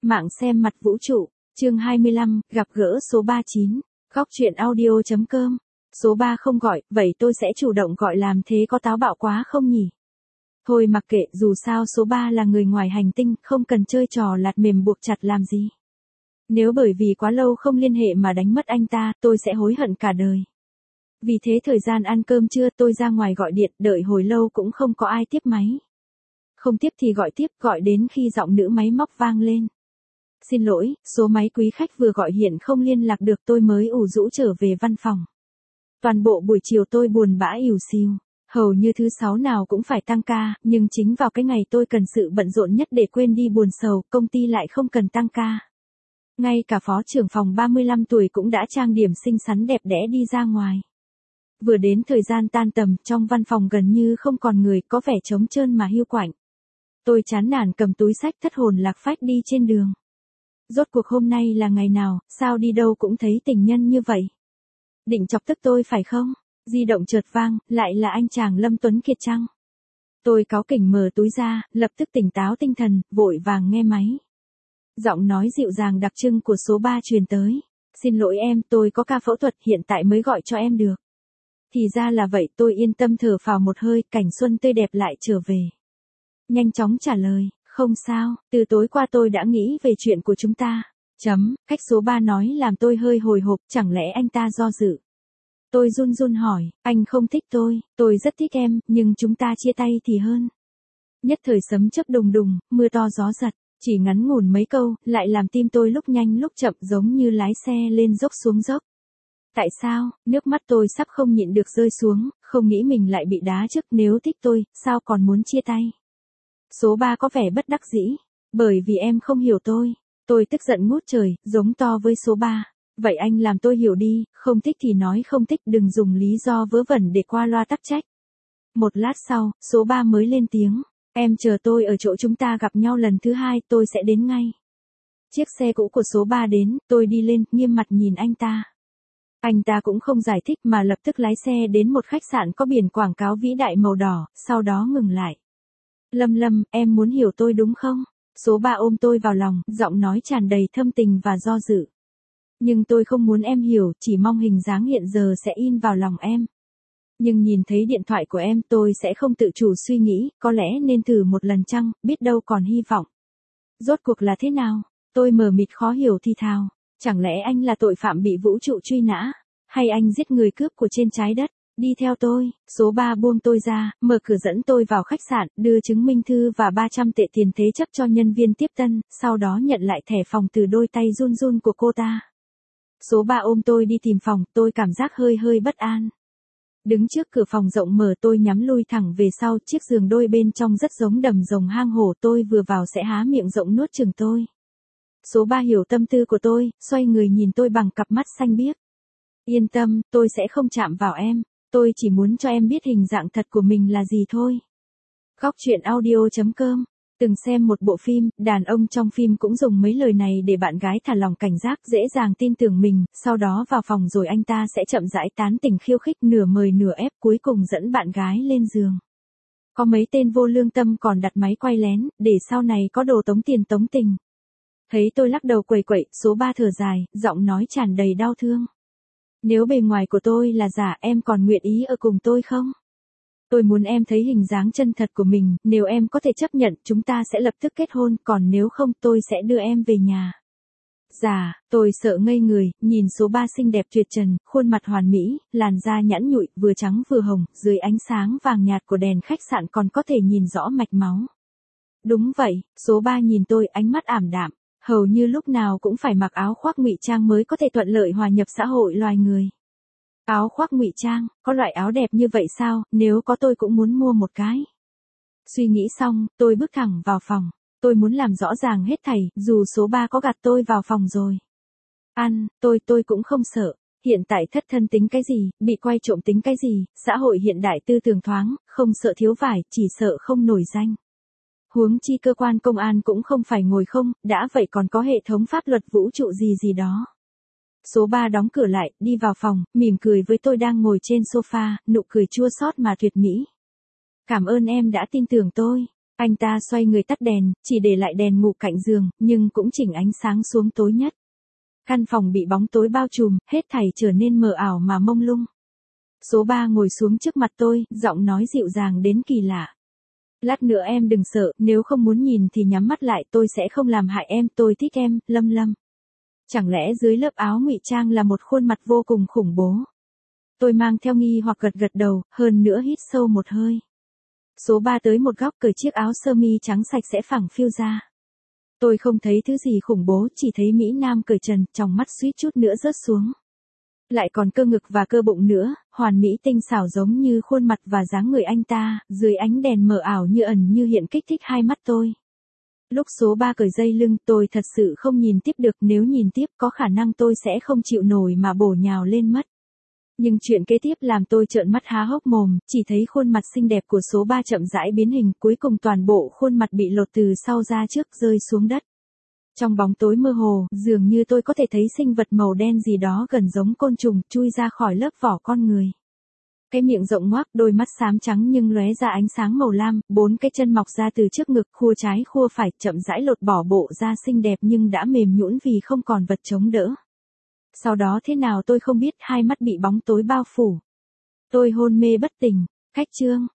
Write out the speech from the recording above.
Mạng xem mặt vũ trụ, chương 25, gặp gỡ số 39, góc truyện audio.com. Số 3 không gọi, vậy tôi sẽ chủ động gọi, làm thế có táo bạo quá không nhỉ? Thôi mặc kệ, dù sao số 3 là người ngoài hành tinh, không cần chơi trò lạt mềm buộc chặt làm gì. Nếu bởi vì quá lâu không liên hệ mà đánh mất anh ta, tôi sẽ hối hận cả đời. Vì thế thời gian ăn cơm trưa tôi ra ngoài gọi điện, đợi hồi lâu cũng không có ai tiếp máy. Không tiếp thì gọi tiếp, gọi đến khi giọng nữ máy móc vang lên. Xin lỗi, số máy quý khách vừa gọi hiện không liên lạc được, tôi mới ủ rũ trở về văn phòng. Toàn bộ buổi chiều tôi buồn bã ỉu xìu, hầu như thứ 6 nào cũng phải tăng ca, nhưng chính vào cái ngày tôi cần sự bận rộn nhất để quên đi buồn sầu, công ty lại không cần tăng ca. Ngay cả phó trưởng phòng 35 tuổi cũng đã trang điểm xinh xắn đẹp đẽ đi ra ngoài. Vừa đến thời gian tan tầm, trong văn phòng gần như không còn người, có vẻ trống trơn mà hiu quạnh. Tôi chán nản cầm túi xách thất hồn lạc phách đi trên đường. Rốt cuộc hôm nay là ngày nào, sao đi đâu cũng thấy tình nhân như vậy? Định chọc tức tôi phải không? Di động chợt vang, lại là anh chàng Lâm Tuấn Kiệt chăng? Tôi cáu kỉnh mở túi ra, lập tức tỉnh táo tinh thần, vội vàng nghe máy. Giọng nói dịu dàng đặc trưng của số 3 truyền tới. Xin lỗi em, tôi có ca phẫu thuật, hiện tại mới gọi cho em được. Thì ra là vậy, tôi yên tâm thở phào một hơi, cảnh xuân tươi đẹp lại trở về. Nhanh chóng trả lời, không sao, từ tối qua tôi đã nghĩ về chuyện của chúng ta. Khách số 3 nói làm tôi hơi hồi hộp, chẳng lẽ anh ta do dự. Tôi run run hỏi, anh không thích tôi rất thích em, nhưng chúng ta chia tay thì hơn. Nhất thời sấm chớp đùng đùng, mưa to gió giật, chỉ ngắn ngủn mấy câu, lại làm tim tôi lúc nhanh lúc chậm giống như lái xe lên dốc xuống dốc. Tại sao, nước mắt tôi sắp không nhịn được rơi xuống, không nghĩ mình lại bị đá trước, nếu thích tôi, sao còn muốn chia tay. Số 3 có vẻ bất đắc dĩ, bởi vì em không hiểu tôi. Tôi tức giận ngút trời, giống to với số 3. Vậy anh làm tôi hiểu đi, không thích thì nói không thích, đừng dùng lý do vớ vẩn để qua loa tắc trách. Một lát sau, số 3 mới lên tiếng, em chờ tôi ở chỗ chúng ta gặp nhau lần thứ 2, tôi sẽ đến ngay. Chiếc xe cũ của số 3 đến, tôi đi lên, nghiêm mặt nhìn anh ta. Anh ta cũng không giải thích mà lập tức lái xe đến một khách sạn có biển quảng cáo vĩ đại màu đỏ, sau đó ngừng lại. Lâm, em muốn hiểu tôi đúng không? Số 3 ôm tôi vào lòng, giọng nói tràn đầy thâm tình và do dự. Nhưng tôi không muốn em hiểu, chỉ mong hình dáng hiện giờ sẽ in vào lòng em. Nhưng nhìn thấy điện thoại của em, tôi sẽ không tự chủ suy nghĩ, có lẽ nên thử một lần chăng, biết đâu còn hy vọng. Rốt cuộc là thế nào? Tôi mờ mịt khó hiểu thì thào. Chẳng lẽ anh là tội phạm bị vũ trụ truy nã? Hay anh giết người cướp của trên trái đất? Đi theo tôi. Số 3 buông tôi ra, mở cửa dẫn tôi vào khách sạn, đưa chứng minh thư và 300 tệ tiền thế chấp cho nhân viên tiếp tân, sau đó nhận lại thẻ phòng từ đôi tay run run của cô ta. Số 3 ôm tôi đi tìm phòng, tôi cảm giác hơi bất an. Đứng trước cửa phòng rộng mở, tôi nhắm lui thẳng về sau, chiếc giường đôi bên trong rất giống đầm rồng hang hổ, tôi vừa vào sẽ há miệng rộng nuốt chửng tôi. Số 3 hiểu tâm tư của tôi, xoay người nhìn tôi bằng cặp mắt xanh biếc. Yên tâm, tôi sẽ không chạm vào em, tôi chỉ muốn cho em biết hình dạng thật của mình là gì thôi. Góc truyện audio.com. Từng xem một bộ phim, đàn ông trong phim cũng dùng mấy lời này để bạn gái thả lòng cảnh giác, dễ dàng tin tưởng mình, sau đó vào phòng rồi anh ta sẽ chậm rãi tán tỉnh khiêu khích, nửa mời nửa ép, cuối cùng dẫn bạn gái lên giường. Có mấy tên vô lương tâm còn đặt máy quay lén, để sau này có đồ tống tiền tống tình. Thấy tôi lắc đầu quẩy quậy, số 3 thở dài, giọng nói tràn đầy đau thương. Nếu bề ngoài của tôi là giả, em còn nguyện ý ở cùng tôi không? Tôi muốn em thấy hình dáng chân thật của mình, nếu em có thể chấp nhận, chúng ta sẽ lập tức kết hôn, còn nếu không, tôi sẽ đưa em về nhà. Dạ, tôi sợ ngây người, nhìn số 3 xinh đẹp tuyệt trần, khuôn mặt hoàn mỹ, làn da nhẵn nhụi, vừa trắng vừa hồng, dưới ánh sáng vàng nhạt của đèn khách sạn còn có thể nhìn rõ mạch máu. Đúng vậy, số 3 nhìn tôi, ánh mắt ảm đạm, hầu như lúc nào cũng phải mặc áo khoác ngụy trang mới có thể thuận lợi hòa nhập xã hội loài người. Áo khoác ngụy trang, có loại áo đẹp như vậy sao, nếu có tôi cũng muốn mua một cái. Suy nghĩ xong, tôi bước thẳng vào phòng. Tôi muốn làm rõ ràng hết thảy, dù số 3 có gạt tôi vào phòng rồi. Tôi cũng không sợ. Hiện tại thất thân tính cái gì, bị quay trộm tính cái gì, xã hội hiện đại tư tưởng thoáng, không sợ thiếu vải, chỉ sợ không nổi danh. Huống chi cơ quan công an cũng không phải ngồi không, đã vậy còn có hệ thống pháp luật vũ trụ gì đó. Số 3 đóng cửa lại, đi vào phòng, mỉm cười với tôi đang ngồi trên sofa, nụ cười chua xót mà tuyệt mỹ. Cảm ơn em đã tin tưởng tôi. Anh ta xoay người tắt đèn, chỉ để lại đèn ngủ cạnh giường, nhưng cũng chỉnh ánh sáng xuống tối nhất. Căn phòng bị bóng tối bao trùm, hết thảy trở nên mờ ảo mà mông lung. Số 3 ngồi xuống trước mặt tôi, giọng nói dịu dàng đến kỳ lạ. Lát nữa em đừng sợ, nếu không muốn nhìn thì nhắm mắt lại, tôi sẽ không làm hại em, tôi thích em, Lâm Lâm. Chẳng lẽ dưới lớp áo ngụy trang là một khuôn mặt vô cùng khủng bố? Tôi mang theo nghi hoặc gật gật đầu, hơn nữa hít sâu một hơi. Số 3 tới một góc cởi chiếc áo sơ mi trắng sạch sẽ phẳng phiu ra. Tôi không thấy thứ gì khủng bố, chỉ thấy Mỹ Nam cởi trần, tròng mắt suýt chút nữa rớt xuống. Lại còn cơ ngực và cơ bụng nữa, hoàn mỹ tinh xảo giống như khuôn mặt và dáng người anh ta, dưới ánh đèn mờ ảo như ẩn như hiện kích thích hai mắt tôi. Lúc số 3 cởi dây lưng tôi thật sự không nhìn tiếp được, nếu nhìn tiếp có khả năng tôi sẽ không chịu nổi mà bổ nhào lên mất. Nhưng chuyện kế tiếp làm tôi trợn mắt há hốc mồm, chỉ thấy khuôn mặt xinh đẹp của số 3 chậm rãi biến hình, cuối cùng toàn bộ khuôn mặt bị lột từ sau ra trước rơi xuống đất. Trong bóng tối mơ hồ, dường như tôi có thể thấy sinh vật màu đen gì đó gần giống côn trùng, chui ra khỏi lớp vỏ con người. Cái miệng rộng ngoác, đôi mắt xám trắng nhưng lóe ra ánh sáng màu lam, 4 cái chân mọc ra từ trước ngực, khua trái khua phải, chậm rãi lột bỏ bộ da xinh đẹp nhưng đã mềm nhũn vì không còn vật chống đỡ. Sau đó thế nào tôi không biết, hai mắt bị bóng tối bao phủ. Tôi hôn mê bất tỉnh. Khách chương.